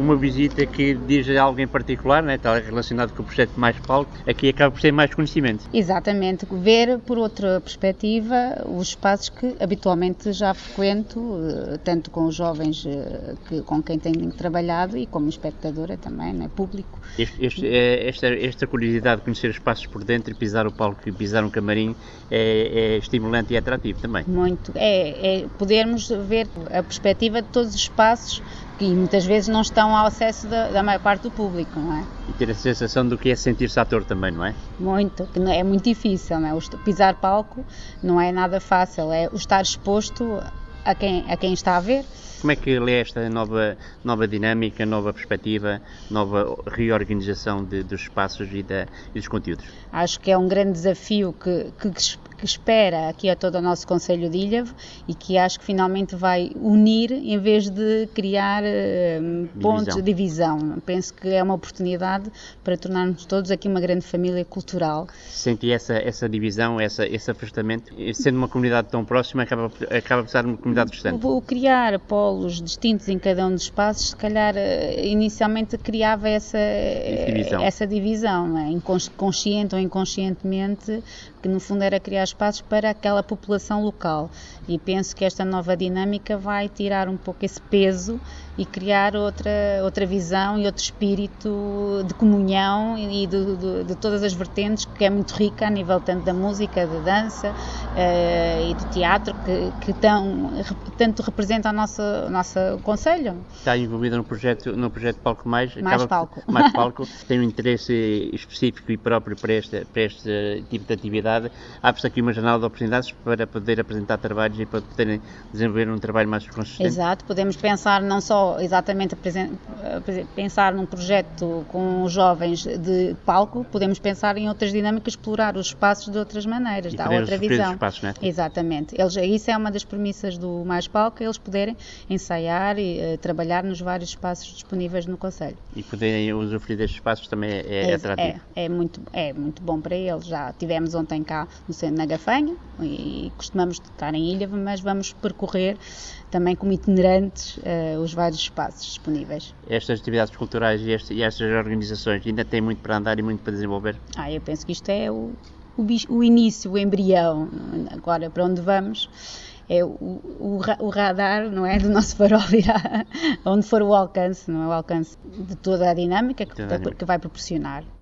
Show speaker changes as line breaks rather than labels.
uma visita que diz algo em particular, né, está relacionado com o projeto Mais Palco, aqui acaba por ser mais conhecimento.
Exatamente, ver por outra perspectiva os espaços que habitualmente já frequento, tanto com os jovens com quem tenho trabalhado e como espectadora também, né, público.
Esta curiosidade de conhecer os espaços por dentro e pisar o palco e pisar um camarim é estimulante e atrativo também.
Muito. Podermos ver a perspectiva de todos os espaços que muitas vezes não estão ao acesso da maior parte do público, não é?
E ter a sensação do que é sentir-se ator também, não é?
Muito, que é muito difícil, não é? Pisar palco não é nada fácil, é o estar exposto a quem está a ver.
Como é que lê esta nova dinâmica, nova perspectiva, nova reorganização dos espaços e dos conteúdos?
Acho que é um grande desafio que espera aqui a todo o nosso Concelho de Ilhavo e que acho que finalmente vai unir em vez de criar pontos de divisão. Penso que é uma oportunidade para tornarmos todos aqui uma grande família cultural.
Senti essa divisão, esse afastamento, sendo uma comunidade tão próxima, acaba por ser uma comunidade distante.
Vou criar polos distintos em cada um dos espaços, se calhar inicialmente criava essa divisão, não é? Consciente ou inconscientemente, que no fundo era criar espaços para aquela população local, e penso que esta nova dinâmica vai tirar um pouco esse peso e criar outra visão e outro espírito de comunhão e de todas as vertentes, que é muito rica a nível tanto da música, da dança e do teatro, que tanto representa o nosso Concelho.
Está envolvida no projeto Palco Mais
Palco.
Mais Palco, tem um interesse específico e próprio para este tipo de atividade. Abre-se aqui uma janela de oportunidades para poder apresentar trabalhos e para poderem desenvolver um trabalho mais consistente.
Exato, podemos pensar não só exatamente pensar num projeto com jovens de palco, podemos pensar em outras dinâmicas, explorar os espaços de outras maneiras, dá outra visão.
Espaços, não é?
Exatamente. Isso é uma das premissas do Mais Palco, eles poderem ensaiar e trabalhar nos vários espaços disponíveis no Concelho.
E poderem usufruir destes espaços também é atrativo.
É muito bom para eles. Já tivemos ontem cá no centro, na Gafanha, e costumamos estar em Ilhavo, mas vamos percorrer também como itinerantes os vários espaços disponíveis.
Estas atividades culturais e estas organizações ainda têm muito para andar e muito para desenvolver?
Eu penso que isto é o início, o embrião. Agora, para onde vamos, é o radar, não é, do nosso farol irá onde for o alcance, não é, o alcance de toda a dinâmica que vai proporcionar.